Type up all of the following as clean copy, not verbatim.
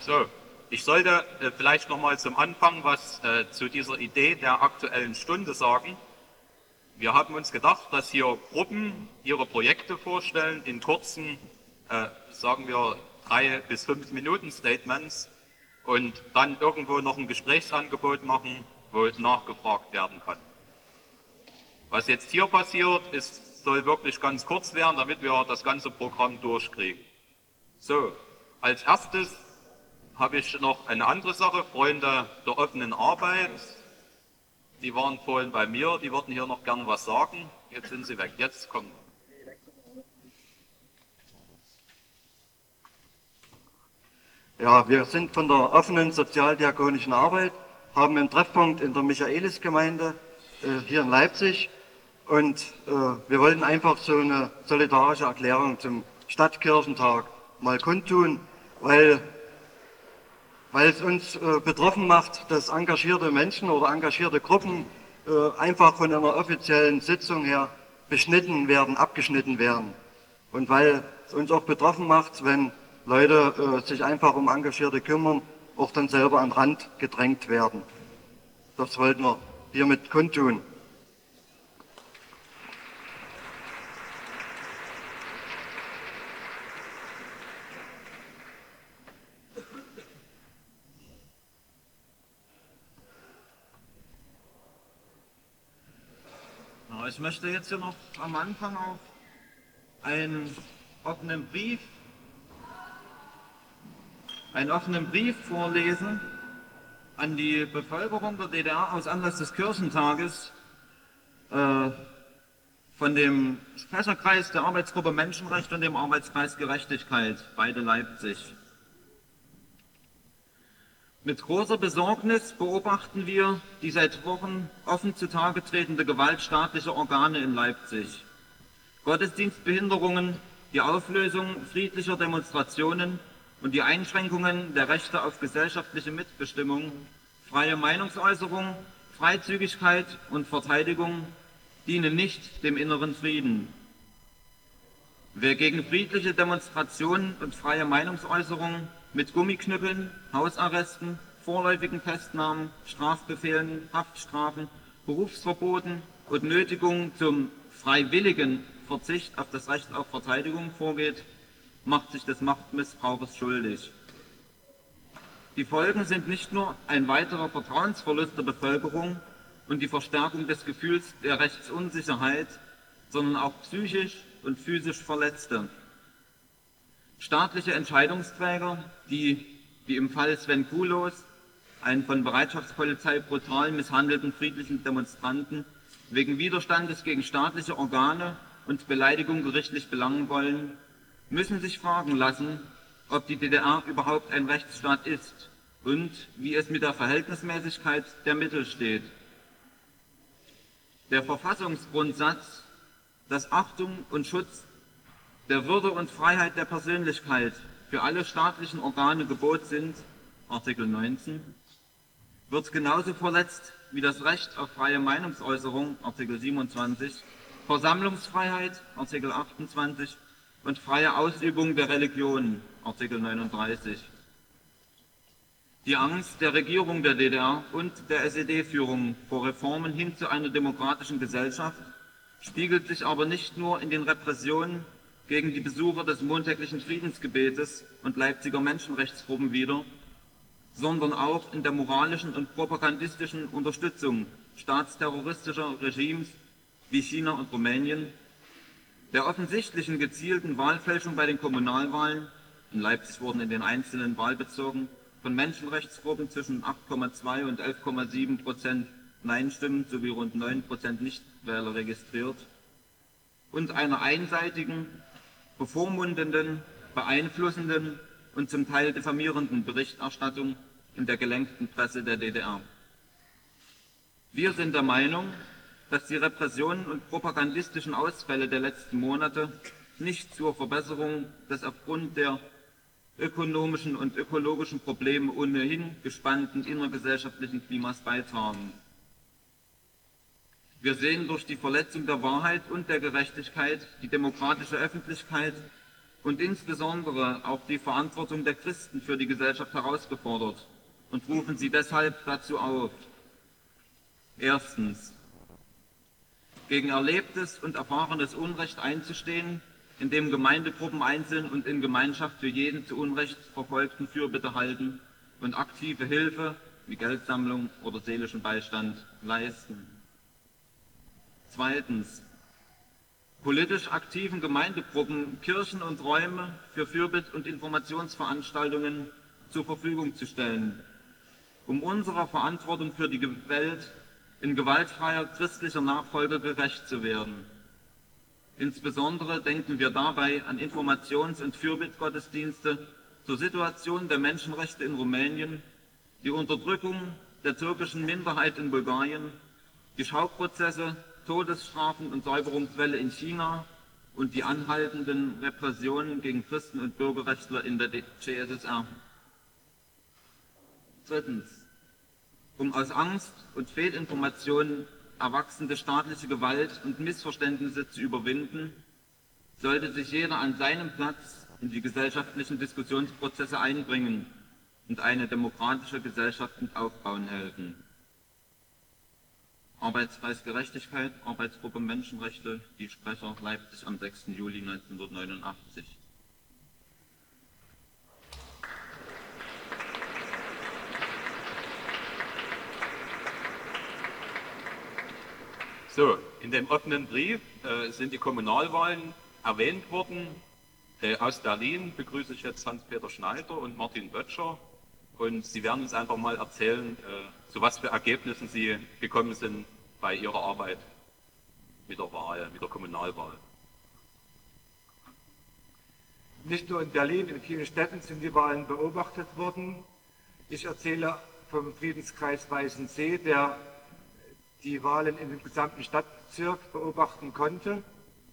So, ich sollte vielleicht nochmal zum Anfang was zu dieser Idee der Aktuellen Stunde sagen. Wir haben uns gedacht, dass hier Gruppen ihre Projekte vorstellen in kurzen, sagen wir, 3 bis 5 Minuten Statements und dann irgendwo noch ein Gesprächsangebot machen, wo nachgefragt werden kann. Was jetzt hier passiert, soll wirklich ganz kurz werden, damit wir das ganze Programm durchkriegen. So, als erstes habe ich noch eine andere Sache, Freunde der offenen Arbeit. Die waren vorhin bei mir, die würden hier noch gerne was sagen. Jetzt sind sie weg, jetzt kommen. Ja, wir sind von der offenen sozialdiakonischen Arbeit, haben einen Treffpunkt in der Michaelisgemeinde hier in Leipzig und wir wollten einfach so eine solidarische Erklärung zum Stadtkirchentag mal kundtun, weil es uns betroffen macht, dass engagierte Menschen oder engagierte Gruppen einfach von einer offiziellen Sitzung her abgeschnitten werden. Und weil es uns auch betroffen macht, wenn Leute sich einfach um Engagierte kümmern, auch dann selber an den Rand gedrängt werden. Das wollten wir hiermit kundtun. Ja, ich möchte jetzt hier noch am Anfang auch einen offenen Brief vorlesen an die Bevölkerung der DDR aus Anlass des Kirchentages von dem Sprecherkreis der Arbeitsgruppe Menschenrecht und dem Arbeitskreis Gerechtigkeit, beide Leipzig. Mit großer Besorgnis beobachten wir die seit Wochen offen zutage tretende Gewalt staatlicher Organe in Leipzig. Gottesdienstbehinderungen, die Auflösung friedlicher Demonstrationen und die Einschränkungen der Rechte auf gesellschaftliche Mitbestimmung, freie Meinungsäußerung, Freizügigkeit und Verteidigung dienen nicht dem inneren Frieden. Wer gegen friedliche Demonstrationen und freie Meinungsäußerung mit Gummiknüppeln, Hausarresten, vorläufigen Festnahmen, Strafbefehlen, Haftstrafen, Berufsverboten und Nötigung zum freiwilligen Verzicht auf das Recht auf Verteidigung vorgeht, macht sich des Machtmissbrauches schuldig. Die Folgen sind nicht nur ein weiterer Vertrauensverlust der Bevölkerung und die Verstärkung des Gefühls der Rechtsunsicherheit, sondern auch psychisch und physisch Verletzte. Staatliche Entscheidungsträger, die, wie im Fall Sven Kulos, einen von Bereitschaftspolizei brutal misshandelten friedlichen Demonstranten, wegen Widerstandes gegen staatliche Organe und Beleidigung gerichtlich belangen wollen, müssen sich fragen lassen, ob die DDR überhaupt ein Rechtsstaat ist und wie es mit der Verhältnismäßigkeit der Mittel steht. Der Verfassungsgrundsatz, dass Achtung und Schutz der Würde und Freiheit der Persönlichkeit für alle staatlichen Organe Gebot sind, Artikel 19, wird genauso verletzt wie das Recht auf freie Meinungsäußerung, Artikel 27, Versammlungsfreiheit, Artikel 28 und freie Ausübung der Religion, Artikel 39. Die Angst der Regierung der DDR und der SED-Führung vor Reformen hin zu einer demokratischen Gesellschaft spiegelt sich aber nicht nur in den Repressionen gegen die Besucher des montäglichen Friedensgebetes und Leipziger Menschenrechtsgruppen wider, sondern auch in der moralischen und propagandistischen Unterstützung staatsterroristischer Regimes wie China und Rumänien, der offensichtlichen gezielten Wahlfälschung bei den Kommunalwahlen, in Leipzig wurden in den einzelnen Wahlbezirken von Menschenrechtsgruppen zwischen 8,2 und 11,7% Nein-Stimmen sowie rund 9% Nichtwähler registriert, und einer einseitigen, bevormundenden, beeinflussenden und zum Teil diffamierenden Berichterstattung in der gelenkten Presse der DDR. Wir sind der Meinung, dass die Repressionen und propagandistischen Ausfälle der letzten Monate nicht zur Verbesserung des aufgrund der ökonomischen und ökologischen Probleme ohnehin gespannten innergesellschaftlichen Klimas beitragen. Wir sehen durch die Verletzung der Wahrheit und der Gerechtigkeit die demokratische Öffentlichkeit und insbesondere auch die Verantwortung der Christen für die Gesellschaft herausgefordert und rufen sie deshalb dazu auf. Erstens, gegen erlebtes und erfahrenes Unrecht einzustehen, indem Gemeindegruppen einzeln und in Gemeinschaft für jeden zu Unrecht Verfolgten Fürbitte halten und aktive Hilfe wie Geldsammlung oder seelischen Beistand leisten. Zweitens, politisch aktiven Gemeindegruppen Kirchen und Räume für Fürbitt- und Informationsveranstaltungen zur Verfügung zu stellen, um unserer Verantwortung für die Welt in gewaltfreier christlicher Nachfolge gerecht zu werden. Insbesondere denken wir dabei an Informations- und Fürbittgottesdienste zur Situation der Menschenrechte in Rumänien, die Unterdrückung der türkischen Minderheit in Bulgarien, die Schauprozesse, Todesstrafen und Säuberungswelle in China und die anhaltenden Repressionen gegen Christen und Bürgerrechtler in der CSSR. Drittens, um aus Angst und Fehlinformationen erwachsende staatliche Gewalt und Missverständnisse zu überwinden, sollte sich jeder an seinem Platz in die gesellschaftlichen Diskussionsprozesse einbringen und eine demokratische Gesellschaft mit aufbauen helfen. Arbeitskreis Gerechtigkeit, Arbeitsgruppe Menschenrechte, die Sprecher Leipzig am 6. Juli 1989. So, in dem offenen Brief sind die Kommunalwahlen erwähnt worden. Aus Berlin begrüße ich jetzt Hans-Peter Schneider und Martin Böttcher. Und Sie werden uns einfach mal erzählen, zu was für Ergebnissen Sie gekommen sind bei Ihrer Arbeit mit der Wahl, mit der Kommunalwahl. Nicht nur in Berlin, in vielen Städten sind die Wahlen beobachtet worden. Ich erzähle vom Friedenskreis Weißensee, der die Wahlen in dem gesamten Stadtbezirk beobachten konnte.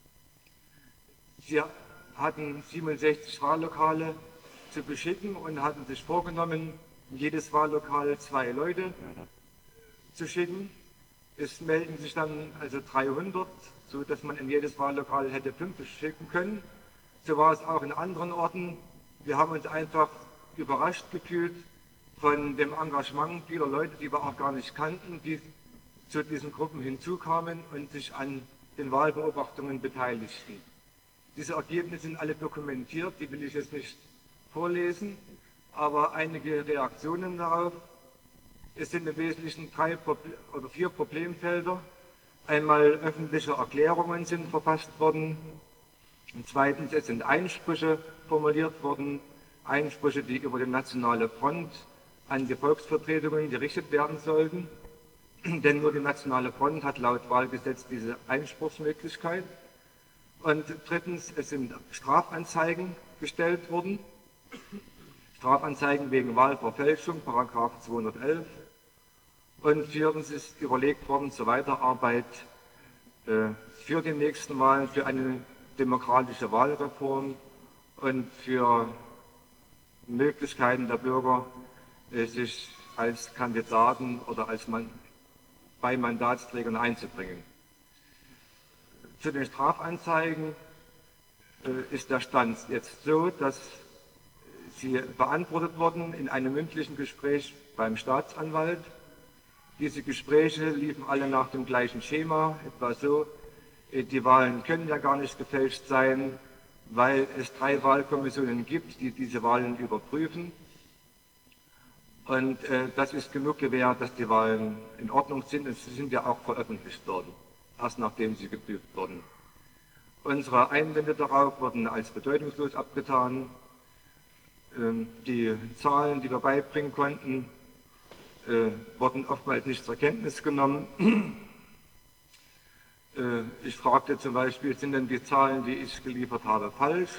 Sie hatten 67 Wahllokale zu beschicken und hatten sich vorgenommen, in jedes Wahllokal 2 Leute zu schicken. Es melden sich dann also 300, so dass man in jedes Wahllokal hätte 5 schicken können. So war es auch in anderen Orten. Wir haben uns einfach überrascht gefühlt von dem Engagement vieler Leute, die wir auch gar nicht kannten, die zu diesen Gruppen hinzukamen und sich an den Wahlbeobachtungen beteiligten. Diese Ergebnisse sind alle dokumentiert, die will ich jetzt nicht vorlesen, aber einige Reaktionen darauf. Es sind im Wesentlichen 4 Problemfelder. Einmal öffentliche Erklärungen sind verfasst worden. Und zweitens, es sind Einsprüche formuliert worden, Einsprüche, die über die Nationale Front an die Volksvertretungen gerichtet werden sollten. Denn nur die Nationale Front hat laut Wahlgesetz diese Einspruchsmöglichkeit. Und drittens, es sind Strafanzeigen gestellt worden. Strafanzeigen wegen Wahlverfälschung, Paragraph 211. Und viertens ist überlegt worden zur Weiterarbeit für die nächsten Wahlen, für eine demokratische Wahlreform und für Möglichkeiten der Bürger, sich als Kandidaten oder bei Mandatsträgern einzubringen. Zu den Strafanzeigen ist der Stand jetzt so, dass sie beantwortet wurden in einem mündlichen Gespräch beim Staatsanwalt. Diese Gespräche liefen alle nach dem gleichen Schema, etwa so: Die Wahlen können ja gar nicht gefälscht sein, weil es 3 Wahlkommissionen gibt, die diese Wahlen überprüfen. Und das ist genug gewährt, dass die Wahlen in Ordnung sind, und sie sind ja auch veröffentlicht worden, erst nachdem sie geprüft wurden. Unsere Einwände darauf wurden als bedeutungslos abgetan. Die Zahlen, die wir beibringen konnten, wurden oftmals nicht zur Kenntnis genommen. Ich fragte zum Beispiel, sind denn die Zahlen, die ich geliefert habe, falsch?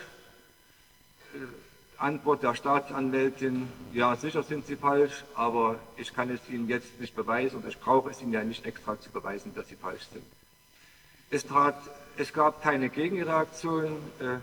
Antwort der Staatsanwältin: Ja, sicher sind sie falsch, aber ich kann es Ihnen jetzt nicht beweisen und ich brauche es Ihnen ja nicht extra zu beweisen, dass sie falsch sind. Es gab keine Gegenreaktion,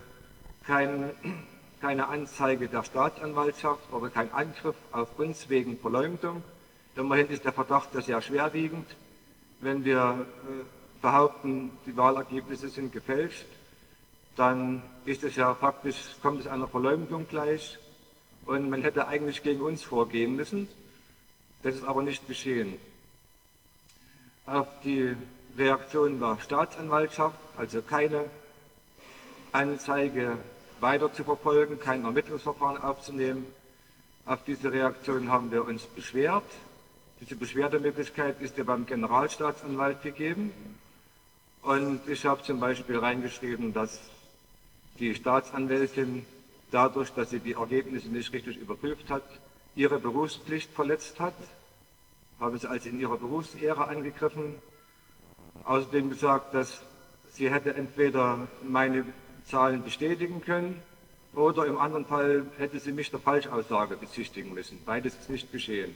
keine Anzeige der Staatsanwaltschaft oder kein Angriff auf uns wegen Verleumdung. Immerhin ist der Verdacht ja sehr schwerwiegend, wenn wir behaupten, die Wahlergebnisse sind gefälscht. dann ist es ja faktisch, kommt es einer Verleumdung gleich und man hätte eigentlich gegen uns vorgehen müssen. Das ist aber nicht geschehen. Auf die Reaktion der Staatsanwaltschaft, also keine Anzeige weiter zu verfolgen, kein Ermittlungsverfahren aufzunehmen. Auf diese Reaktion haben wir uns beschwert. Diese Beschwerdemöglichkeit ist ja beim Generalstaatsanwalt gegeben. Und ich habe zum Beispiel reingeschrieben, dass die Staatsanwältin dadurch, dass sie die Ergebnisse nicht richtig überprüft hat, ihre Berufspflicht verletzt hat. Habe sie also in ihrer Berufsehre angegriffen. Außerdem gesagt, dass sie hätte entweder meine Zahlen bestätigen können oder im anderen Fall hätte sie mich der Falschaussage bezichtigen müssen. Beides ist nicht geschehen.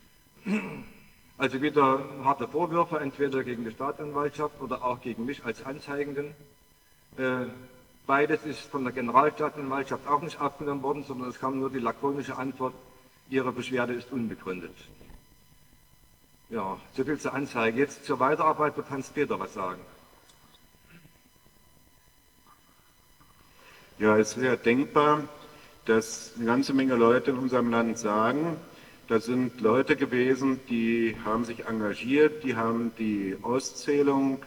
Also wieder harte Vorwürfe, entweder gegen die Staatsanwaltschaft oder auch gegen mich als Anzeigenden. Beides ist von der Generalstaatsanwaltschaft auch nicht abgenommen worden, sondern es kam nur die lakonische Antwort, Ihre Beschwerde ist unbegründet. Ja, soviel zur Anzeige. Jetzt zur Weiterarbeit wird Hans-Peter was sagen. Ja, es wäre denkbar, dass eine ganze Menge Leute in unserem Land sagen, da sind Leute gewesen, die haben sich engagiert, die haben die Auszählung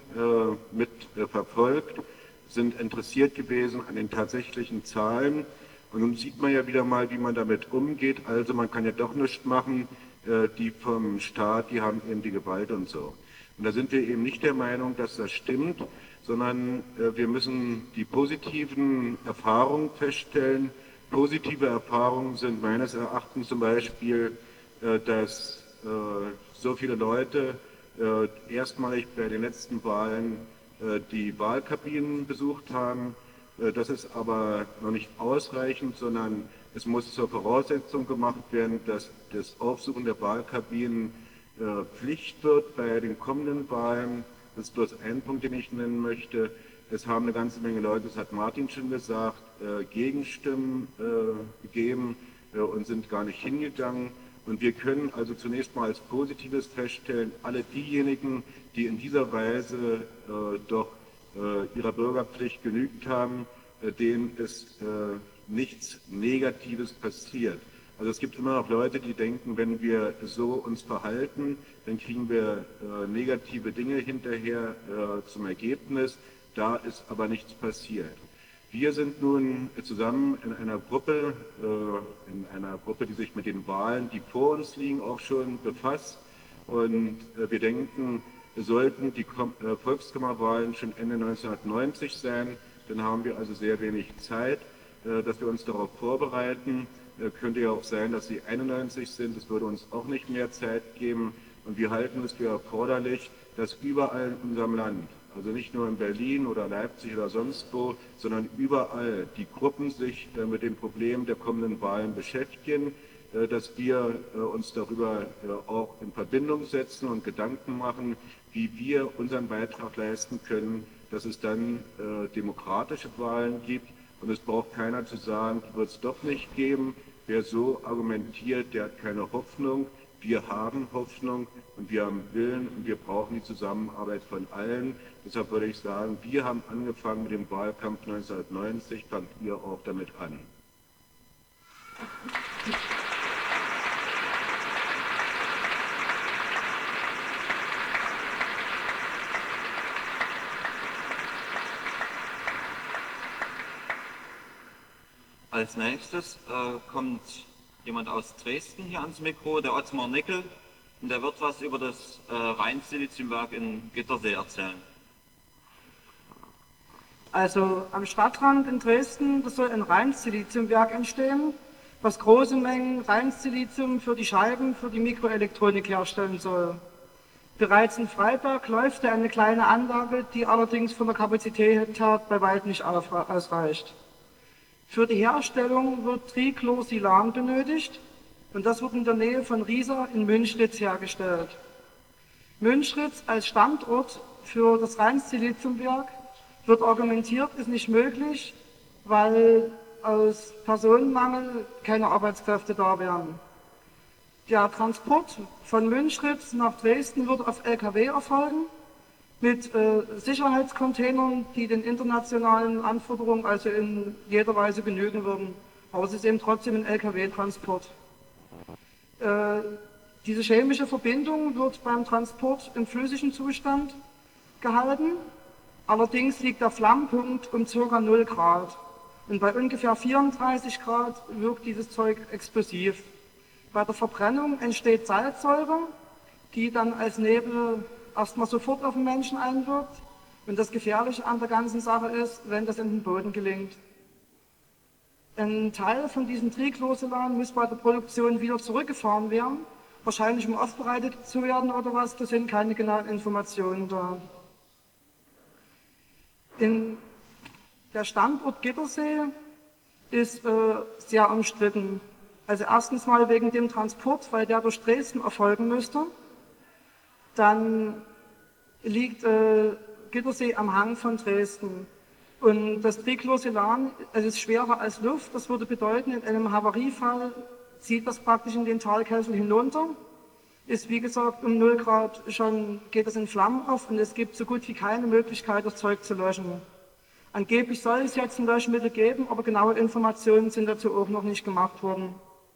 verfolgt, sind interessiert gewesen an den tatsächlichen Zahlen. Und nun sieht man ja wieder mal, wie man damit umgeht. Also man kann ja doch nichts machen, die vom Staat, die haben eben die Gewalt und so. Und da sind wir eben nicht der Meinung, dass das stimmt, sondern wir müssen die positiven Erfahrungen feststellen. Positive Erfahrungen sind meines Erachtens zum Beispiel, dass so viele Leute erstmalig bei den letzten Wahlen die Wahlkabinen besucht haben. Das ist aber noch nicht ausreichend, sondern es muss zur Voraussetzung gemacht werden, dass das Aufsuchen der Wahlkabinen Pflicht wird bei den kommenden Wahlen. Das ist bloß ein Punkt, den ich nennen möchte. Es haben eine ganze Menge Leute, das hat Martin schon gesagt, Gegenstimmen gegeben und sind gar nicht hingegangen. Und wir können also zunächst mal als Positives feststellen, alle diejenigen, die in dieser Weise doch ihrer Bürgerpflicht genügt haben, denen ist nichts Negatives passiert. Also es gibt immer noch Leute, die denken, wenn wir so uns verhalten, dann kriegen wir negative Dinge hinterher zum Ergebnis. Da ist aber nichts passiert. Wir sind nun zusammen in einer Gruppe, die sich mit den Wahlen, die vor uns liegen, auch schon befasst. Und wir denken, sollten die Volkskammerwahlen schon Ende 1990 sein, dann haben wir also sehr wenig Zeit, dass wir uns darauf vorbereiten. Könnte ja auch sein, dass sie 91 sind, das würde uns auch nicht mehr Zeit geben. Und wir halten es für erforderlich, dass überall in unserem Land, also nicht nur in Berlin oder Leipzig oder sonst wo, sondern überall die Gruppen sich mit den Problemen der kommenden Wahlen beschäftigen, dass wir uns darüber auch in Verbindung setzen und Gedanken machen, wie wir unseren Beitrag leisten können, dass es dann demokratische Wahlen gibt. Und es braucht keiner zu sagen, die wird es doch nicht geben. Wer so argumentiert, der hat keine Hoffnung. Wir haben Hoffnung und wir haben Willen und wir brauchen die Zusammenarbeit von allen. Deshalb würde ich sagen, wir haben angefangen mit dem Wahlkampf 1990, fangt ihr auch damit an. Als nächstes kommt jemand aus Dresden hier ans Mikro, der Ottmar Nickel, und der wird was über das Rheinsiliziumwerk in Gittersee erzählen. Also am Stadtrand in Dresden, da soll ein Rheinsiliziumwerk entstehen, was große Mengen Rheinsilizium für die Scheiben, für die Mikroelektronik herstellen soll. Bereits in Freiberg läuft eine kleine Anlage, die allerdings von der Kapazität her bei weitem nicht ausreicht. Für die Herstellung wird Trichlorsilan benötigt und das wird in der Nähe von Riesa in Münchritz hergestellt. Münchritz als Standort für das Rheinsiliziumwerk wird argumentiert, ist nicht möglich, weil aus Personenmangel keine Arbeitskräfte da wären. Der Transport von Münchritz nach Dresden wird auf LKW erfolgen. mit Sicherheitscontainern, die den internationalen Anforderungen also in jeder Weise genügen würden. Aber es ist eben trotzdem ein Lkw-Transport. Diese chemische Verbindung wird beim Transport im flüssigen Zustand gehalten. Allerdings liegt der Flammpunkt um ca. 0 Grad. Und bei ungefähr 34 Grad wirkt dieses Zeug explosiv. Bei der Verbrennung entsteht Salzsäure, die dann als Nebel erstmal sofort auf den Menschen einwirkt. Und das Gefährliche an der ganzen Sache ist, wenn das in den Boden gelingt. Ein Teil von diesem Triclosylan muss bei der Produktion wieder zurückgefahren werden, wahrscheinlich um aufbereitet zu werden oder was, da sind keine genauen Informationen da. Der Standort Gittersee ist sehr umstritten. Also erstens mal wegen dem Transport, weil der durch Dresden erfolgen müsste. Dann liegt Gittersee am Hang von Dresden. Und das Triclosylan, es ist schwerer als Luft, das würde bedeuten, in einem Havariefall zieht das praktisch in den Talkessel hinunter, ist wie gesagt um 0 Grad schon, geht es in Flammen auf und es gibt so gut wie keine Möglichkeit, das Zeug zu löschen. Angeblich soll es jetzt ein Löschmittel geben, aber genaue Informationen sind dazu auch noch nicht gemacht worden.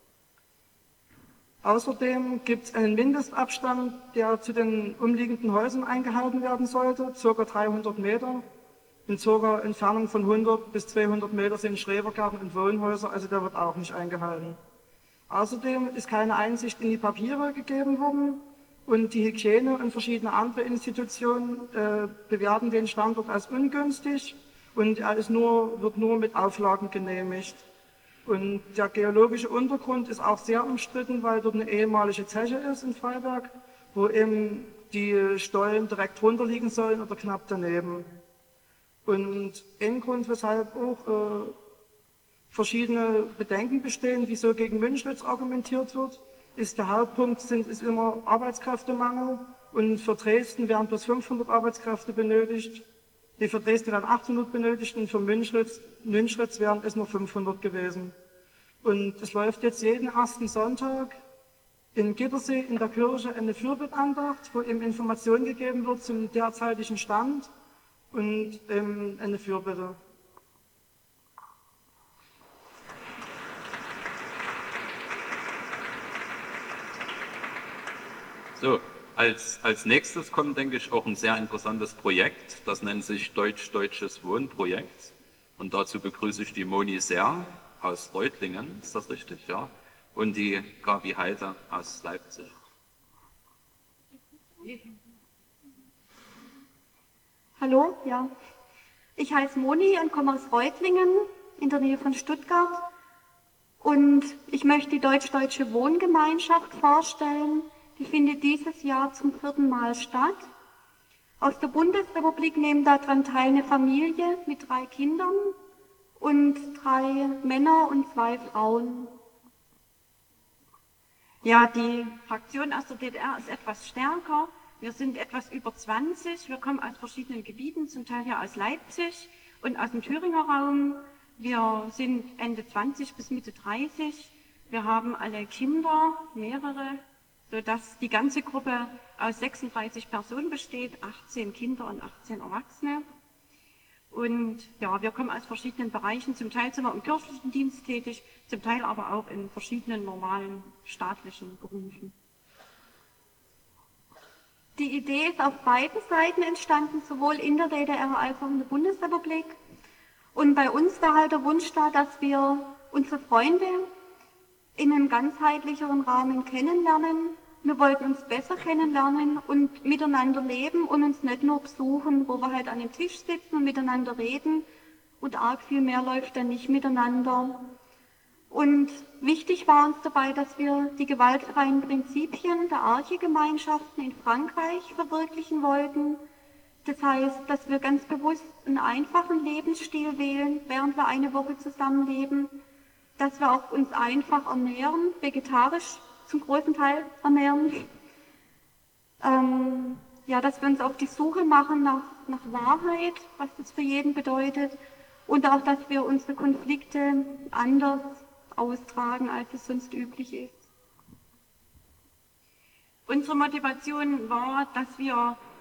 Außerdem gibt es einen Mindestabstand, der zu den umliegenden Häusern eingehalten werden sollte, ca. 300 Meter. In ca. Entfernung von 100 bis 200 Meter sind Schrebergärten und Wohnhäuser, also der wird auch nicht eingehalten. Außerdem ist keine Einsicht in die Papiere gegeben worden und die Hygiene und verschiedene andere Institutionen bewerten den Standort als ungünstig und er ist wird nur mit Auflagen genehmigt. Und der geologische Untergrund ist auch sehr umstritten, weil dort eine ehemalige Zeche ist in Freiberg, wo eben die Stollen direkt drunter liegen sollen oder knapp daneben. Und ein Grund, weshalb auch verschiedene Bedenken bestehen, wieso gegen Münchritz argumentiert wird, ist der Hauptpunkt ist immer Arbeitskräftemangel und für Dresden werden bloß 500 Arbeitskräfte benötigt, für Dresden werden 800 benötigt und für Münchritz wären es nur 500 gewesen. Und es läuft jetzt jeden ersten Sonntag in Gittersee in der Kirche eine Fürbittandacht, wo eben Informationen gegeben wird zum derzeitigen Stand und eine Fürbitte. So, als nächstes kommt, denke ich, auch ein sehr interessantes Projekt. Das nennt sich Deutsch-Deutsches Wohnprojekt. Und dazu begrüße ich die Moni Serr aus Reutlingen, ist das richtig, ja? Und die Gabi Heide aus Leipzig. Hallo, ja. Ich heiße Moni und komme aus Reutlingen in der Nähe von Stuttgart. Und ich möchte die Deutsch-Deutsche Wohngemeinschaft vorstellen. Die findet dieses Jahr zum 4. Mal statt. Aus der Bundesrepublik nehmen daran teil eine Familie mit 3 Kindern und 3 Männer und 2 Frauen. Ja, die Fraktion aus der DDR ist etwas stärker. Wir sind etwas über 20. Wir kommen aus verschiedenen Gebieten, zum Teil hier aus Leipzig und aus dem Thüringer Raum. Wir sind Ende 20 bis Mitte 30. Wir haben alle Kinder, mehrere, sodass die ganze Gruppe aus 36 Personen besteht, 18 Kinder und 18 Erwachsene. Und ja, wir kommen aus verschiedenen Bereichen, zum Teil sind wir im kirchlichen Dienst tätig, zum Teil aber auch in verschiedenen normalen staatlichen Berufen. Die Idee ist auf beiden Seiten entstanden, sowohl in der DDR als auch in der Bundesrepublik. Und bei uns war halt der Wunsch da, dass wir unsere Freunde in einem ganzheitlicheren Rahmen kennenlernen. Wir wollten uns besser kennenlernen und miteinander leben und uns nicht nur besuchen, wo wir halt an dem Tisch sitzen und miteinander reden. Und arg viel mehr läuft dann nicht miteinander. Und wichtig war uns dabei, dass wir die gewaltfreien Prinzipien der Arche-Gemeinschaften in Frankreich verwirklichen wollten. Das heißt, dass wir ganz bewusst einen einfachen Lebensstil wählen, während wir eine Woche zusammenleben, dass wir auch uns einfach ernähren, vegetarisch zum großen Teil ernähren, ja, dass wir uns auf die Suche machen nach Wahrheit, was das für jeden bedeutet, und auch, dass wir unsere Konflikte anders austragen, als es sonst üblich ist. Unsere Motivation war, dass wir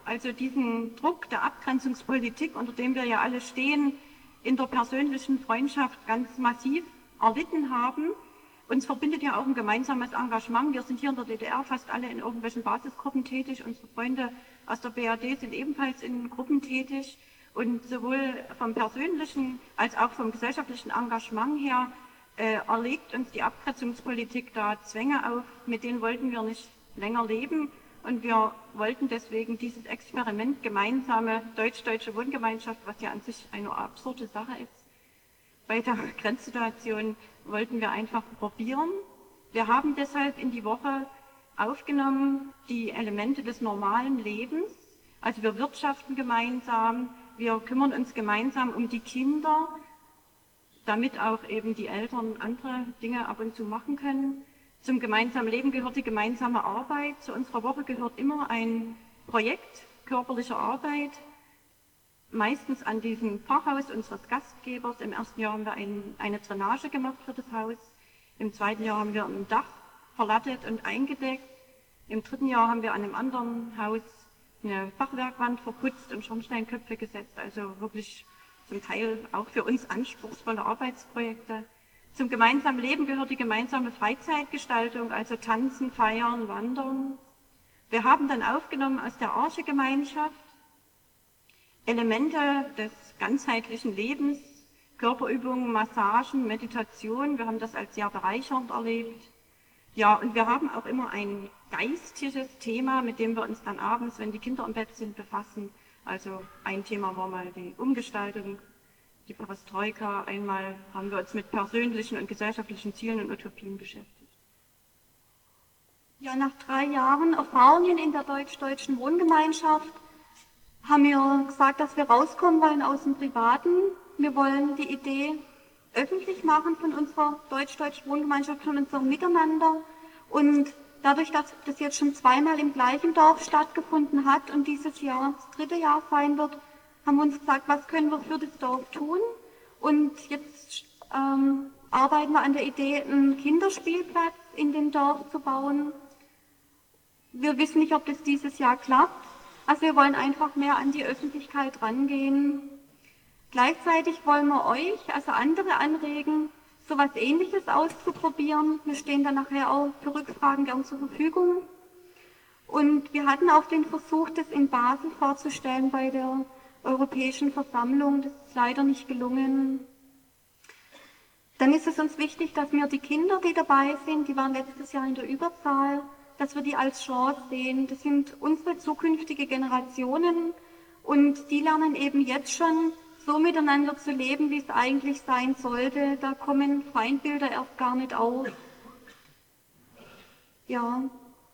also diesen Druck der Abgrenzungspolitik, unter dem wir ja alle stehen, in der persönlichen Freundschaft ganz massiv erlitten haben. Uns verbindet ja auch ein gemeinsames Engagement. Wir sind hier in der DDR fast alle in irgendwelchen Basisgruppen tätig. Unsere Freunde aus der BRD sind ebenfalls in Gruppen tätig. Und sowohl vom persönlichen als auch vom gesellschaftlichen Engagement her erlegt uns die Abgrenzungspolitik da Zwänge auf, mit denen wollten wir nicht länger leben. Und wir wollten deswegen dieses Experiment gemeinsame deutsch-deutsche Wohngemeinschaft, was ja an sich eine absurde Sache ist, bei der Grenzsituation wollten wir einfach probieren. Wir haben deshalb in die Woche aufgenommen die Elemente des normalen Lebens. Also wir wirtschaften gemeinsam, wir kümmern uns gemeinsam um die Kinder, damit auch eben die Eltern andere Dinge ab und zu machen können. Zum gemeinsamen Leben gehört die gemeinsame Arbeit. Zu unserer Woche gehört immer ein Projekt körperlicher Arbeit, meistens an diesem Pfarrhaus unseres Gastgebers. Im ersten Jahr haben wir eine Drainage gemacht für das Haus. Im zweiten Jahr haben wir ein Dach verlattet und eingedeckt. Im dritten Jahr haben wir an einem anderen Haus eine Fachwerkwand verputzt und Schornsteinköpfe gesetzt. Also wirklich zum Teil auch für uns anspruchsvolle Arbeitsprojekte. Zum gemeinsamen Leben gehört die gemeinsame Freizeitgestaltung, also Tanzen, Feiern, Wandern. Wir haben dann aufgenommen aus der Arche-Gemeinschaft Elemente des ganzheitlichen Lebens, Körperübungen, Massagen, Meditation. Wir haben das als sehr bereichernd erlebt. Ja, und wir haben auch immer ein geistiges Thema, mit dem wir uns dann abends, wenn die Kinder im Bett sind, befassen. Also ein Thema war mal die Umgestaltung, die Perestroika. Einmal haben wir uns mit persönlichen und gesellschaftlichen Zielen und Utopien beschäftigt. Ja, nach 3 Jahren Erfahrungen in der deutsch-deutschen Wohngemeinschaft haben wir gesagt, dass wir rauskommen wollen aus dem Privaten. Wir wollen die Idee öffentlich machen von unserer deutsch-deutschen Wohngemeinschaft, von unserem Miteinander. Und dadurch, dass das jetzt schon 2-mal im gleichen Dorf stattgefunden hat und dieses Jahr das 3. Jahr sein wird, haben wir uns gesagt, was können wir für das Dorf tun? Und jetzt arbeiten wir an der Idee, einen Kinderspielplatz in dem Dorf zu bauen. Wir wissen nicht, ob das dieses Jahr klappt. Also wir wollen einfach mehr an die Öffentlichkeit rangehen. Gleichzeitig wollen wir euch, also andere, anregen, so etwas Ähnliches auszuprobieren. Wir stehen dann nachher auch für Rückfragen gern zur Verfügung. Und wir hatten auch den Versuch, das in Basel vorzustellen bei der Europäischen Versammlung. Das ist leider nicht gelungen. Dann ist es uns wichtig, dass wir die Kinder, die dabei sind, die waren letztes Jahr in der Überzahl, dass wir die als Chance sehen. Das sind unsere zukünftige Generationen und die lernen eben jetzt schon so miteinander zu leben, wie es eigentlich sein sollte. Da kommen Feindbilder erst gar nicht auf. Ja.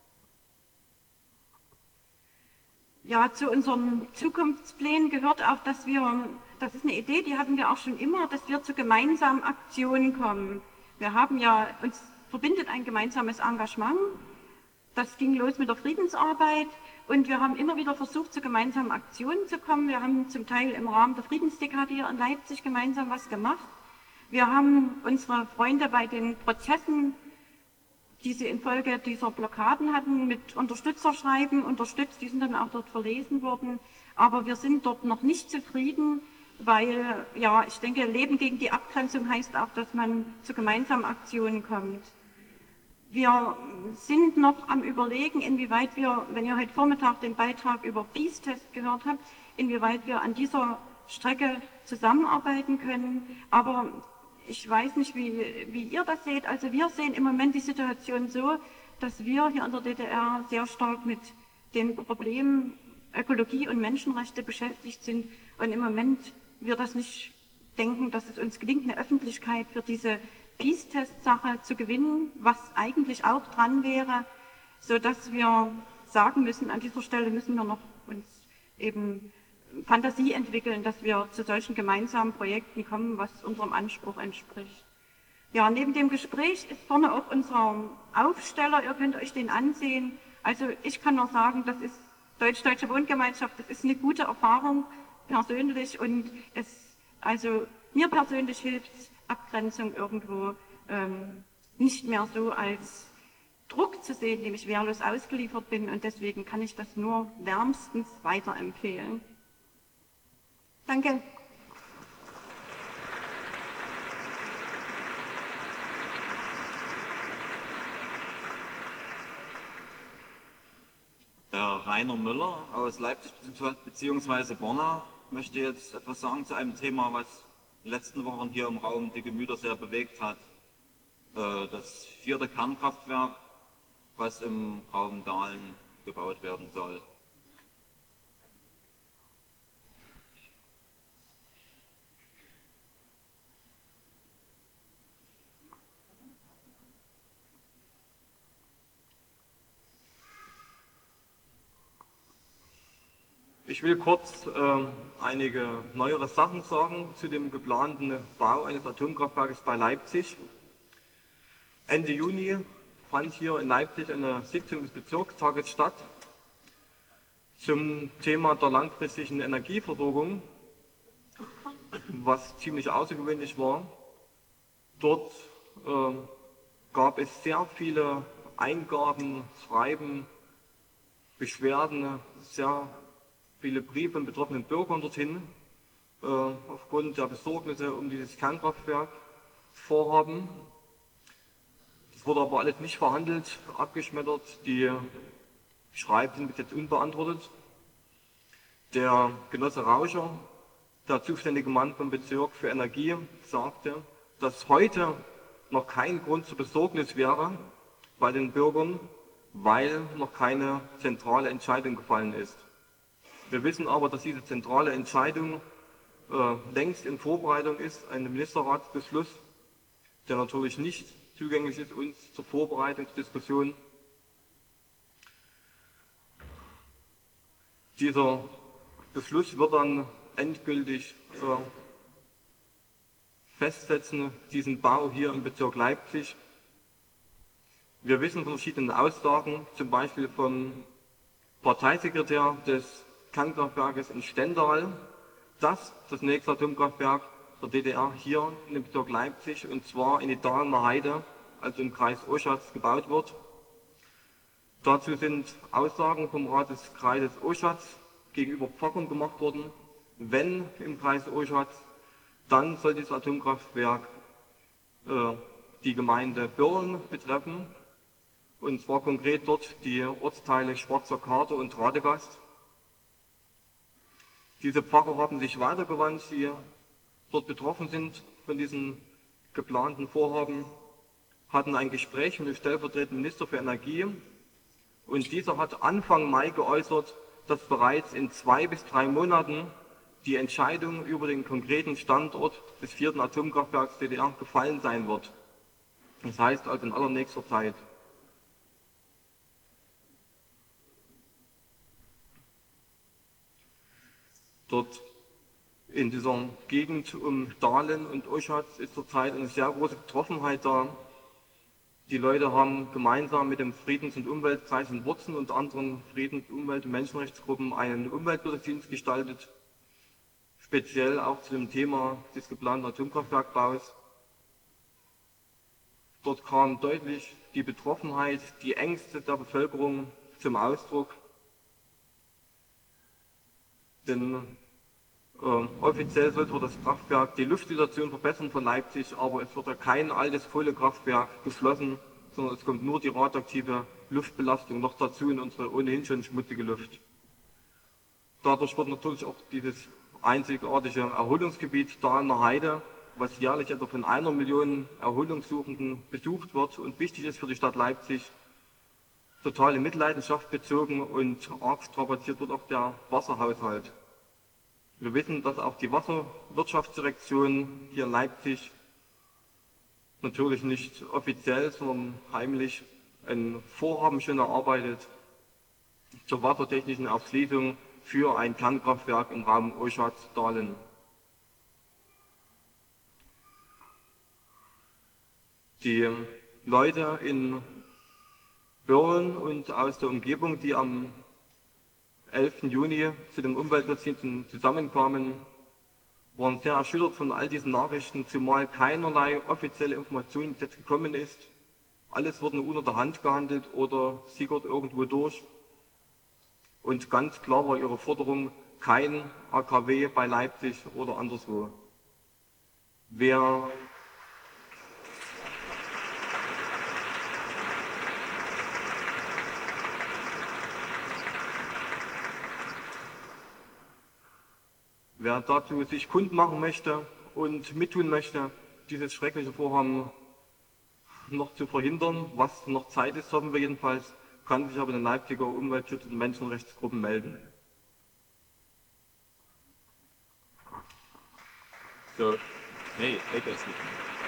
Ja, zu unseren Zukunftsplänen gehört auch, dass wir, das ist eine Idee, die hatten wir auch schon immer, dass wir zu gemeinsamen Aktionen kommen. Wir haben ja, uns verbindet ein gemeinsames Engagement. Das ging los mit der Friedensarbeit und wir haben immer wieder versucht, zu gemeinsamen Aktionen zu kommen. Wir haben zum Teil im Rahmen der Friedensdekade hier in Leipzig gemeinsam was gemacht. Wir haben unsere Freunde bei den Prozessen, die sie infolge dieser Blockaden hatten, mit Unterstützerschreiben unterstützt. Die sind dann auch dort verlesen worden. Aber wir sind dort noch nicht zufrieden, weil, ja, ich denke, Leben gegen die Abgrenzung heißt auch, dass man zu gemeinsamen Aktionen kommt. Wir sind noch am Überlegen, inwieweit wir, wenn ihr heute Vormittag den Beitrag über Peace-Test gehört habt, inwieweit wir an dieser Strecke zusammenarbeiten können. Aber ich weiß nicht, wie ihr das seht. Also wir sehen im Moment die Situation so, dass wir hier in der DDR sehr stark mit den Problemen Ökologie und Menschenrechte beschäftigt sind und im Moment wir das nicht denken, dass es uns gelingt, eine Öffentlichkeit für diese Peace-Test-Sache zu gewinnen, was eigentlich auch dran wäre, so dass wir sagen müssen, an dieser Stelle müssen wir noch uns eben Fantasie entwickeln, dass wir zu solchen gemeinsamen Projekten kommen, was unserem Anspruch entspricht. Ja, neben dem Gespräch ist vorne auch unser Aufsteller, ihr könnt euch den ansehen. Also ich kann nur sagen, das ist Deutsch-Deutsche Wohngemeinschaft, das ist eine gute Erfahrung persönlich und also mir persönlich hilft Abgrenzung irgendwo nicht mehr so als Druck zu sehen, dem ich wehrlos ausgeliefert bin. Und deswegen kann ich das nur wärmstens weiterempfehlen. Danke. Der Rainer Müller aus Leipzig bzw. Borna möchte jetzt etwas sagen zu einem Thema, was in den letzten Wochen hier im Raum die Gemüter sehr bewegt hat. Das 4. Kernkraftwerk, was im Raum Dahlen gebaut werden soll. Ich will kurz einige neuere Sachen sagen zu dem geplanten Bau eines Atomkraftwerkes bei Leipzig. Ende Juni fand hier in Leipzig eine Sitzung des Bezirkstages statt zum Thema der langfristigen Energieversorgung, was ziemlich außergewöhnlich war. Dort gab es sehr viele Eingaben, Schreiben, Beschwerden, sehr viele Briefe von betroffenen Bürgern dorthin, aufgrund der Besorgnisse um dieses Kernkraftwerkvorhaben. Das wurde aber alles nicht verhandelt, abgeschmettert. Die Schreiben sind bis jetzt unbeantwortet. Der Genosse Rauscher, der zuständige Mann vom Bezirk für Energie, sagte, dass heute noch kein Grund zur Besorgnis wäre bei den Bürgern, weil noch keine zentrale Entscheidung gefallen ist. Wir wissen aber, dass diese zentrale Entscheidung längst in Vorbereitung ist, ein Ministerratsbeschluss, der natürlich nicht zugänglich ist uns zur Vorbereitungsdiskussion. Dieser Beschluss wird dann endgültig festsetzen, diesen Bau hier im Bezirk Leipzig. Wir wissen von verschiedenen Aussagen, zum Beispiel vom Parteisekretär des Kernkraftwerkes in Stendal, dass das nächste Atomkraftwerk der DDR hier in dem Bezirk Leipzig, und zwar in die Dahlemer Heide, also im Kreis Oschatz, gebaut wird. Dazu sind Aussagen vom Rat des Kreises Oschatz gegenüber Pfarrern gemacht worden. Wenn im Kreis Oschatz, dann soll dieses Atomkraftwerk die Gemeinde Birlen betreffen, und zwar konkret dort die Ortsteile Schwarzer Kater und Radegast. Diese Pfarrer haben sich weitergewandt, die dort betroffen sind von diesem geplanten Vorhaben, hatten ein Gespräch mit dem stellvertretenden Minister für Energie, und dieser hat Anfang Mai geäußert, dass bereits in 2 bis 3 Monaten die Entscheidung über den konkreten Standort des 4. Atomkraftwerks DDR gefallen sein wird. Das heißt also in allernächster Zeit. Dort in dieser Gegend um Dahlen und Oschatz ist zurzeit eine sehr große Betroffenheit da. Die Leute haben gemeinsam mit dem Friedens- und Umweltkreis in Wurzen und anderen Friedens-, Umwelt- und Menschenrechtsgruppen einen Umweltgottesdienst gestaltet, speziell auch zu dem Thema des geplanten Atomkraftwerkbaus. Dort kam deutlich die Betroffenheit, die Ängste der Bevölkerung zum Ausdruck. Denn offiziell soll zwar das Kraftwerk die Luftsituation verbessern von Leipzig, aber es wird ja kein altes Kohlekraftwerk geschlossen, sondern es kommt nur die radioaktive Luftbelastung noch dazu in unsere ohnehin schon schmutzige Luft. Dadurch wird natürlich auch dieses einzigartige Erholungsgebiet Dahlemer Heide, was jährlich etwa von 1 Million Erholungssuchenden besucht wird und wichtig ist für die Stadt Leipzig, total in Mitleidenschaft gezogen, und arg strapaziert wird auch der Wasserhaushalt. Wir wissen, dass auch die Wasserwirtschaftsdirektion hier in Leipzig natürlich nicht offiziell, sondern heimlich ein Vorhaben schon erarbeitet zur wassertechnischen Erschließung für ein Kernkraftwerk im Raum Oschatz-Dahlen. Die Leute in Birlen und aus der Umgebung, die am 11. Juni zu dem Umweltgottesdienst zusammenkamen, waren sehr erschüttert von all diesen Nachrichten, zumal keinerlei offizielle Information bis jetzt gekommen ist. Alles wird nur unter der Hand gehandelt oder sickert irgendwo durch. Und ganz klar war ihre Forderung, kein AKW bei Leipzig oder anderswo. Wer dazu sich kundmachen möchte und mittun möchte, dieses schreckliche Vorhaben noch zu verhindern, was noch Zeit ist, hoffen wir jedenfalls, kann sich aber in den Leipziger Umweltschutz- und Menschenrechtsgruppen melden. So, nee, geht das nicht.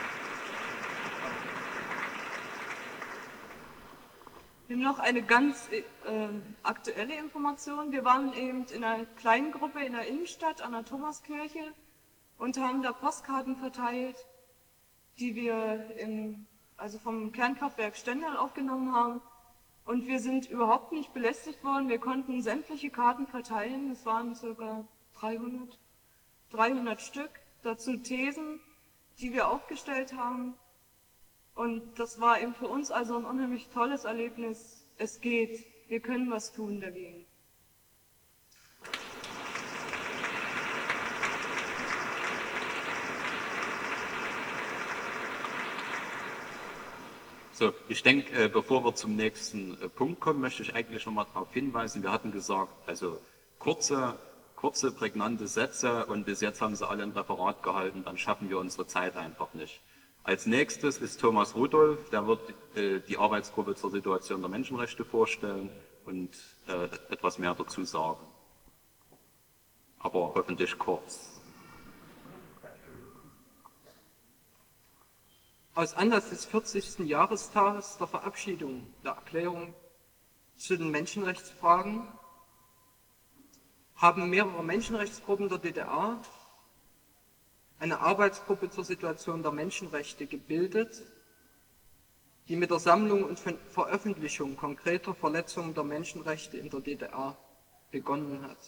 Wir haben noch eine ganz aktuelle Information. Wir waren eben in einer kleinen Gruppe in der Innenstadt an der Thomaskirche und haben da Postkarten verteilt, die wir also vom Kernkraftwerk Stendal aufgenommen haben. Und wir sind überhaupt nicht belästigt worden. Wir konnten sämtliche Karten verteilen. Es waren ca. 300 Stück. Dazu Thesen, die wir aufgestellt haben. Und das war eben für uns also ein unheimlich tolles Erlebnis. Es geht, wir können was tun dagegen. So, ich denke, bevor wir zum nächsten Punkt kommen, möchte ich eigentlich noch mal darauf hinweisen, wir hatten gesagt, also kurze, prägnante Sätze und bis jetzt haben sie alle ein Referat gehalten, dann schaffen wir unsere Zeit einfach nicht. Als nächstes ist Thomas Rudolph, der wird die Arbeitsgruppe zur Situation der Menschenrechte vorstellen und etwas mehr dazu sagen. Aber hoffentlich kurz. Aus Anlass des 40. Jahrestages der Verabschiedung der Erklärung zu den Menschenrechtsfragen haben mehrere Menschenrechtsgruppen der DDR eine Arbeitsgruppe zur Situation der Menschenrechte gebildet, die mit der Sammlung und Veröffentlichung konkreter Verletzungen der Menschenrechte in der DDR begonnen hat.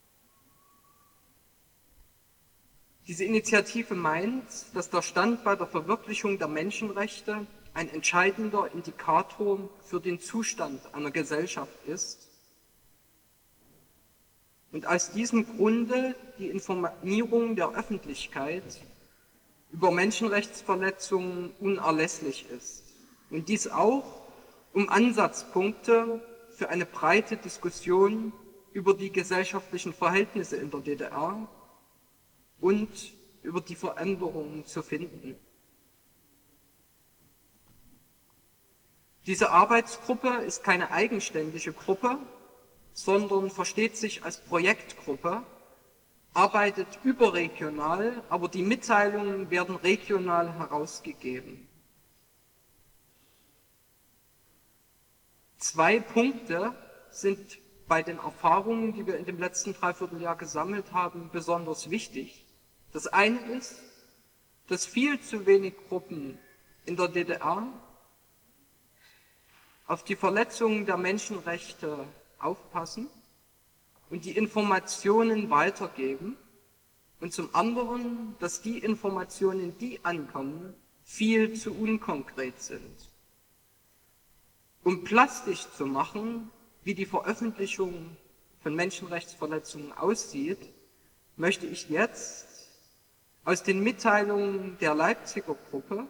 Diese Initiative meint, dass der Stand bei der Verwirklichung der Menschenrechte ein entscheidender Indikator für den Zustand einer Gesellschaft ist und aus diesem Grunde die Informierung der Öffentlichkeit über Menschenrechtsverletzungen unerlässlich ist. Und dies auch, um Ansatzpunkte für eine breite Diskussion über die gesellschaftlichen Verhältnisse in der DDR und über die Veränderungen zu finden. Diese Arbeitsgruppe ist keine eigenständige Gruppe, sondern versteht sich als Projektgruppe, arbeitet überregional, aber die Mitteilungen werden regional herausgegeben. 2 Punkte sind bei den Erfahrungen, die wir in dem letzten Dreivierteljahr gesammelt haben, besonders wichtig. Das eine ist, dass viel zu wenig Gruppen in der DDR auf die Verletzungen der Menschenrechte aufpassen und die Informationen weitergeben. Und zum anderen, dass die Informationen, die ankommen, viel zu unkonkret sind. Um plastisch zu machen, wie die Veröffentlichung von Menschenrechtsverletzungen aussieht, möchte ich jetzt aus den Mitteilungen der Leipziger Gruppe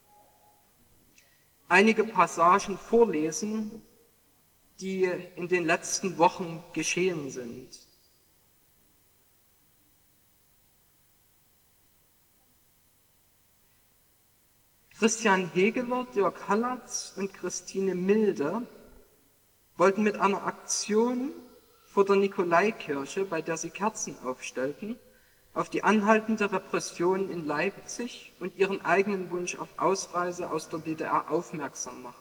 einige Passagen vorlesen, die in den letzten Wochen geschehen sind. Christian Hegeler, Dirk Hallatz und Christine Milde wollten mit einer Aktion vor der Nikolaikirche, bei der sie Kerzen aufstellten, auf die anhaltende Repression in Leipzig und ihren eigenen Wunsch auf Ausreise aus der DDR aufmerksam machen.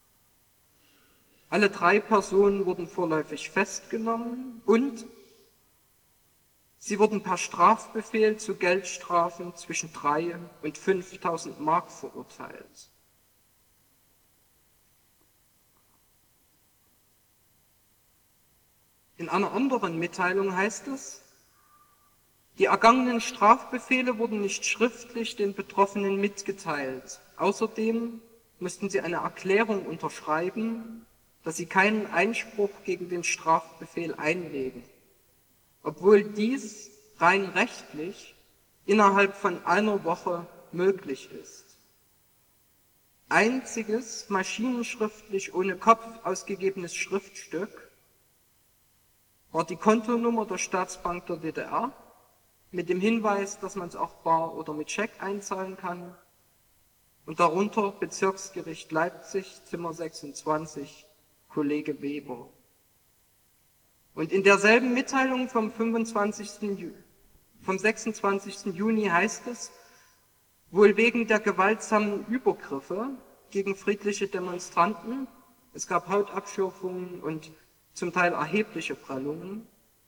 Alle 3 Personen wurden vorläufig festgenommen und sie wurden per Strafbefehl zu Geldstrafen zwischen 3.000 und 5.000 Mark verurteilt. In einer anderen Mitteilung heißt es, die ergangenen Strafbefehle wurden nicht schriftlich den Betroffenen mitgeteilt. Außerdem mussten sie eine Erklärung unterschreiben, dass sie keinen Einspruch gegen den Strafbefehl einlegen, obwohl dies rein rechtlich innerhalb von einer Woche möglich ist. Einziges maschinenschriftlich ohne Kopf ausgegebenes Schriftstück war die Kontonummer der Staatsbank der DDR mit dem Hinweis, dass man es auch bar oder mit Scheck einzahlen kann und darunter Bezirksgericht Leipzig, Zimmer 26, Kollege Weber. Und in derselben Mitteilung vom 26. Juni heißt es, wohl wegen der gewaltsamen Übergriffe gegen friedliche Demonstranten, es gab Hautabschürfungen und zum Teil erhebliche Prellungen,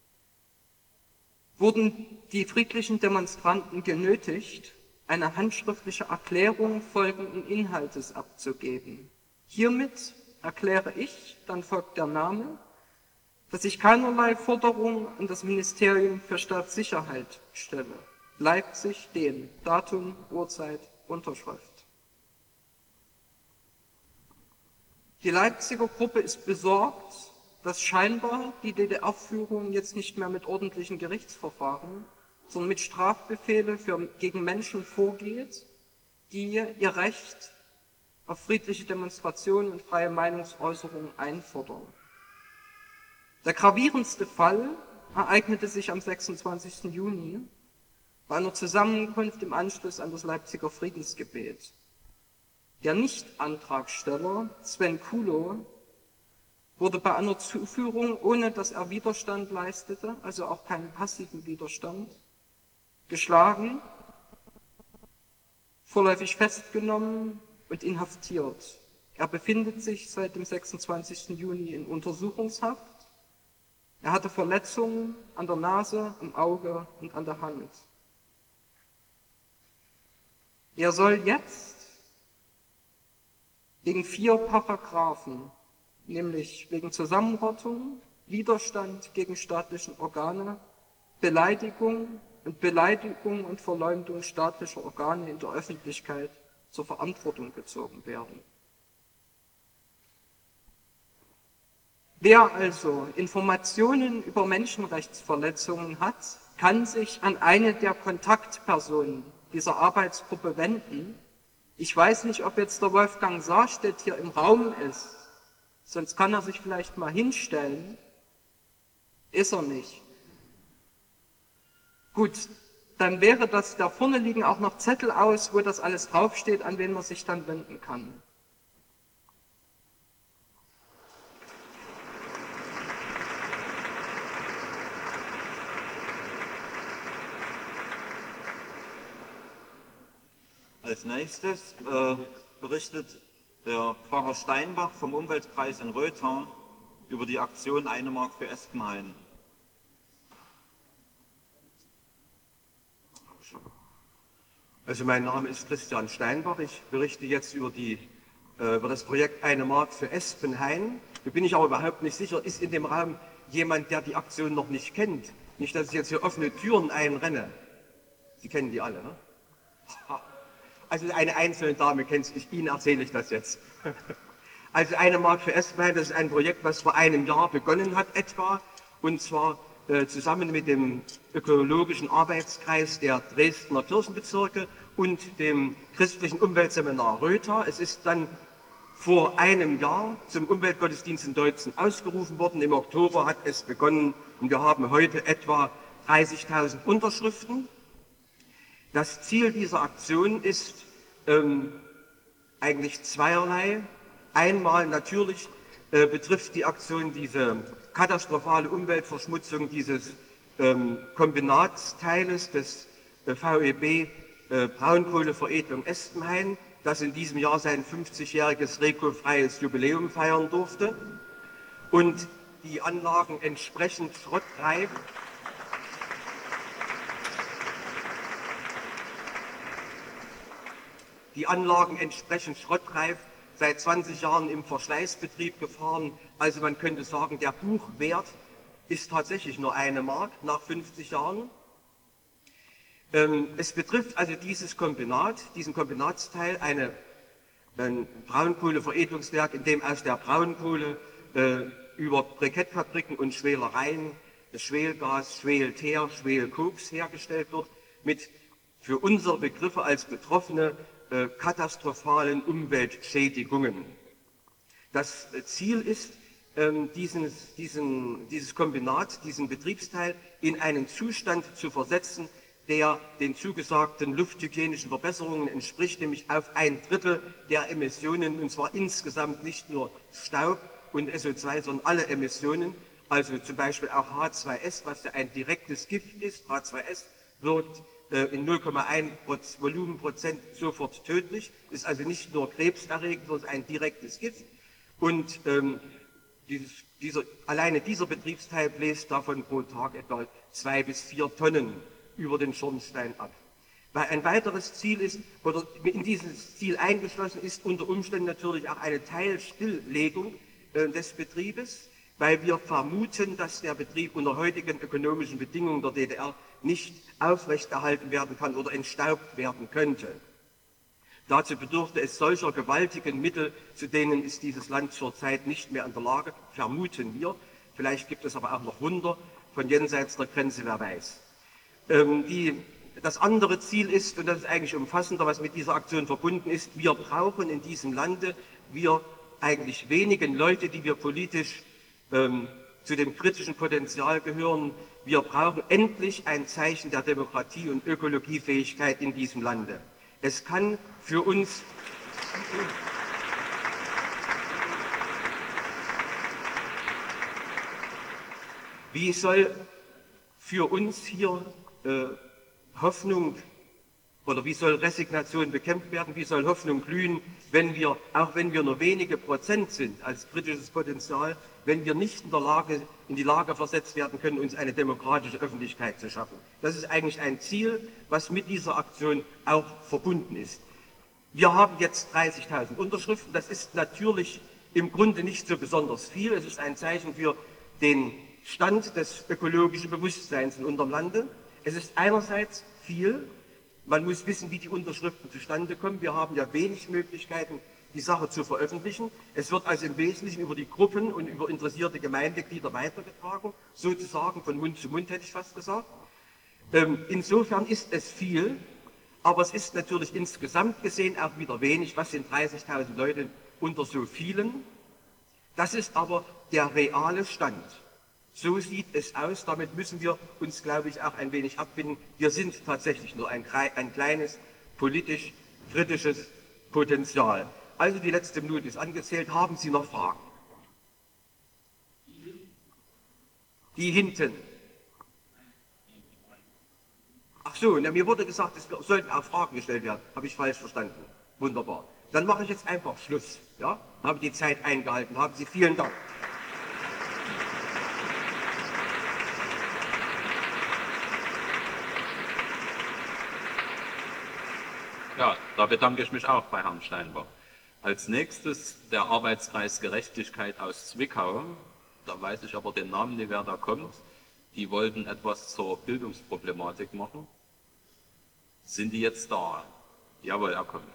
wurden die friedlichen Demonstranten genötigt, eine handschriftliche Erklärung folgenden Inhaltes abzugeben. Hiermit erkläre ich, dann folgt der Name, dass ich keinerlei Forderung an das Ministerium für Staatssicherheit stelle. Leipzig, den Datum, Uhrzeit, Unterschrift. Die Leipziger Gruppe ist besorgt, dass scheinbar die DDR-Führung jetzt nicht mehr mit ordentlichen Gerichtsverfahren, sondern mit Strafbefehle gegen Menschen vorgeht, die ihr Recht auf friedliche Demonstrationen und freie Meinungsäußerung einfordern. Der gravierendste Fall ereignete sich am 26. Juni bei einer Zusammenkunft im Anschluss an das Leipziger Friedensgebet. Der Nicht-Antragsteller Sven Kulo wurde bei einer Zuführung, ohne dass er Widerstand leistete, also auch keinen passiven Widerstand, geschlagen, vorläufig festgenommen und inhaftiert. Er befindet sich seit dem 26. Juni in Untersuchungshaft. Er hatte Verletzungen an der Nase, am Auge und an der Hand. Er soll jetzt wegen 4 Paragraphen, nämlich wegen Zusammenrottung, Widerstand gegen staatliche Organe, Beleidigung und Verleumdung staatlicher Organe in der Öffentlichkeit zur Verantwortung gezogen werden. Wer also Informationen über Menschenrechtsverletzungen hat, kann sich an eine der Kontaktpersonen dieser Arbeitsgruppe wenden. Ich weiß nicht, ob jetzt der Wolfgang Saarstedt hier im Raum ist, sonst kann er sich vielleicht mal hinstellen. Ist er nicht. Gut, dann wäre das, da vorne liegen auch noch Zettel aus, wo das alles draufsteht, an wen man sich dann wenden kann. Als nächstes berichtet der Pfarrer Steinbach vom Umweltkreis in Rötha über die Aktion 1 Mark für Espenhain. Also mein Name ist Christian Steinbach, ich berichte jetzt über das Projekt 1 Mark für Espenhain. Da bin ich aber überhaupt nicht sicher, ist in dem Raum jemand, der die Aktion noch nicht kennt? Nicht, dass ich jetzt hier offene Türen einrenne. Sie kennen die alle, ne? Also eine einzelne Dame kennt es nicht, Ihnen erzähle ich das jetzt. Also 1 Mark für Espenhain, das ist ein Projekt, was vor einem Jahr begonnen hat etwa, und zwar zusammen mit dem ökologischen Arbeitskreis der Dresdner Kirchenbezirke und dem christlichen Umweltseminar Rötha. Es ist dann vor einem Jahr zum Umweltgottesdienst in Deutzen ausgerufen worden. Im Oktober hat es begonnen und wir haben heute etwa 30.000 Unterschriften. Das Ziel dieser Aktion ist eigentlich zweierlei. Einmal natürlich betrifft die Aktion diese katastrophale Umweltverschmutzung dieses Kombinatsteiles des VEB Braunkohleveredelung Espenhain, das in diesem Jahr sein 50-jähriges rekofreies Jubiläum feiern durfte und die Anlagen entsprechend schrottreif seit 20 Jahren im Verschleißbetrieb gefahren. Also man könnte sagen, der Buchwert ist tatsächlich nur 1 Mark nach 50 Jahren. Es betrifft also diesen Kombinatsteil, eine ein Braunkohleveredelungswerk, in dem aus der Braunkohle über Brikettfabriken und Schwelereien Schwelgas, Schwelteer, Schwelkoks hergestellt wird, mit für unsere Begriffe als Betroffene katastrophalen Umweltschädigungen. Das Ziel ist, dieses Kombinat, diesen Betriebsteil in einen Zustand zu versetzen, der den zugesagten lufthygienischen Verbesserungen entspricht, nämlich auf 1/3 der Emissionen, und zwar insgesamt nicht nur Staub und SO2, sondern alle Emissionen, also zum Beispiel auch H2S, was ja ein direktes Gift ist. H2S wirkt in 0,1 Volumenprozent sofort tödlich, ist also nicht nur krebserregend, sondern ein direktes Gift. Und alleine dieser Betriebsteil bläst davon pro Tag etwa 2 bis 4 Tonnen über den Schornstein ab. Weil ein weiteres Ziel ist, oder in dieses Ziel eingeschlossen ist, unter Umständen natürlich auch eine Teilstilllegung des Betriebes, weil wir vermuten, dass der Betrieb unter heutigen ökonomischen Bedingungen der DDR nicht aufrechterhalten werden kann oder entstaubt werden könnte. Dazu bedurfte es solcher gewaltigen Mittel, zu denen ist dieses Land zurzeit nicht mehr in der Lage, vermuten wir. Vielleicht gibt es aber auch noch Wunder von jenseits der Grenze, wer weiß. Das andere Ziel ist, und das ist eigentlich umfassender, was mit dieser Aktion verbunden ist, wir brauchen in diesem Lande, wir eigentlich wenigen Leute, die wir politisch zu dem kritischen Potenzial gehören, wir brauchen endlich ein Zeichen der Demokratie und Ökologiefähigkeit in diesem Lande. Es kann für uns wie soll für uns hier Hoffnung oder wie soll Resignation bekämpft werden, wie soll Hoffnung glühen, wenn wir, auch wenn wir nur wenige Prozent sind als kritisches Potenzial, wenn wir nicht in die Lage versetzt werden können, uns eine demokratische Öffentlichkeit zu schaffen. Das ist eigentlich ein Ziel, was mit dieser Aktion auch verbunden ist. Wir haben jetzt 30.000 Unterschriften, das ist natürlich im Grunde nicht so besonders viel, es ist ein Zeichen für den Stand des ökologischen Bewusstseins in unserem Lande. Es ist einerseits viel, man muss wissen, wie die Unterschriften zustande kommen. Wir haben ja wenig Möglichkeiten, die Sache zu veröffentlichen. Es wird also im Wesentlichen über die Gruppen und über interessierte Gemeindeglieder weitergetragen, sozusagen von Mund zu Mund, hätte ich fast gesagt. Insofern ist es viel, aber es ist natürlich insgesamt gesehen auch wieder wenig. Was sind 30.000 Leute unter so vielen? Das ist aber der reale Stand. So sieht es aus, damit müssen wir uns, glaube ich, auch ein wenig abfinden. Wir sind tatsächlich nur ein kleines, politisch kritisches Potenzial. Also die letzte Minute ist angezählt. Haben Sie noch Fragen? Die hinten. Ach so, mir wurde gesagt, es sollten auch Fragen gestellt werden. Habe ich falsch verstanden. Wunderbar. Dann mache ich jetzt einfach Schluss. Ja? Habe die Zeit eingehalten. Haben Sie vielen Dank. Ja, da bedanke ich mich auch bei Herrn Steinbach. Als nächstes der Arbeitskreis Gerechtigkeit aus Zwickau. Da weiß ich aber den Namen nicht, wer da kommt. Die wollten etwas zur Bildungsproblematik machen. Sind die jetzt da? Jawohl, er kommt.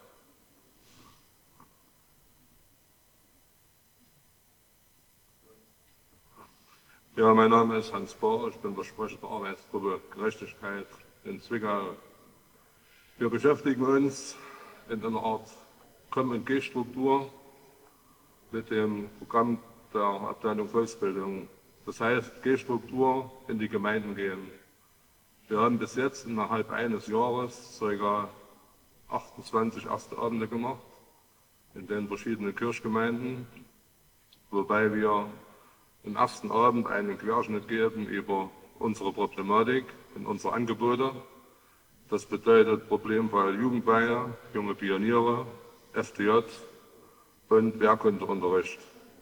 Ja, mein Name ist Hans Bahr, ich bin der Sprecher der Arbeitsgruppe Gerechtigkeit in Zwickau. Wir beschäftigen uns in einer Art Komm-und-Geh-Struktur mit dem Programm der Abteilung Volksbildung. Das heißt, Geh-Struktur in die Gemeinden gehen. Wir haben bis jetzt innerhalb eines Jahres ca. 28 erste Abende gemacht in den verschiedenen Kirchgemeinden, wobei wir im ersten Abend einen Querschnitt geben über unsere Problematik und unsere Angebote. Das bedeutet Problemfall Jugendweihe, junge Pioniere, FDJ und Wehrkundeunterricht.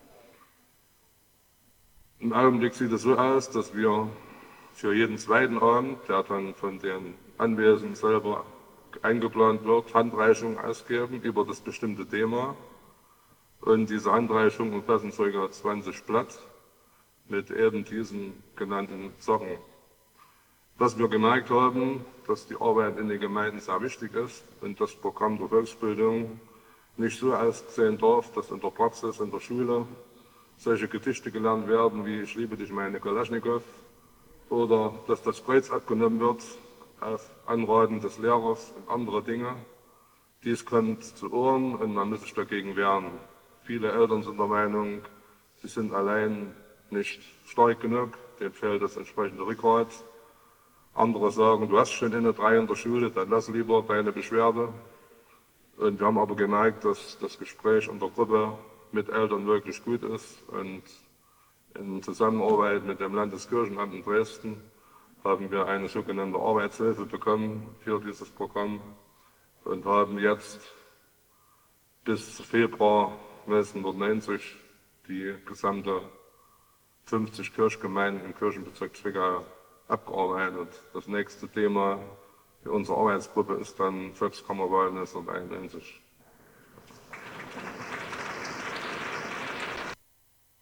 Im Augenblick sieht es so aus, dass wir für jeden zweiten Abend, der dann von den Anwesenden selber eingeplant wird, Handreichungen ausgeben über das bestimmte Thema. Und diese Handreichungen umfassen ca. 20 Blatt mit eben diesen genannten Sachen. Was wir gemerkt haben, dass die Arbeit in den Gemeinden sehr wichtig ist und das Programm der Volksbildung nicht so aussehen darf, dass in der Praxis, in der Schule solche Gedichte gelernt werden wie Ich liebe dich, meine Kalaschnikow, oder dass das Kreuz abgenommen wird auf Anraten des Lehrers und andere Dinge. Dies kommt zu Ohren und man muss sich dagegen wehren. Viele Eltern sind der Meinung, sie sind allein nicht stark genug, denen fehlt das entsprechende Rückgrat. Andere sagen, du hast schon eine 3 in der Schule, dann lass lieber deine Beschwerde. Und wir haben aber gemerkt, dass das Gespräch in der Gruppe mit Eltern wirklich gut ist. Und in Zusammenarbeit mit dem Landeskirchenamt in Dresden haben wir eine sogenannte Arbeitshilfe bekommen für dieses Programm und haben jetzt bis Februar 1990 die gesamte 50 Kirchgemeinden im Kirchenbezirk Zwickau abgearbeitet. Das nächste Thema für unsere Arbeitsgruppe ist dann Volkskammerwahl 1991.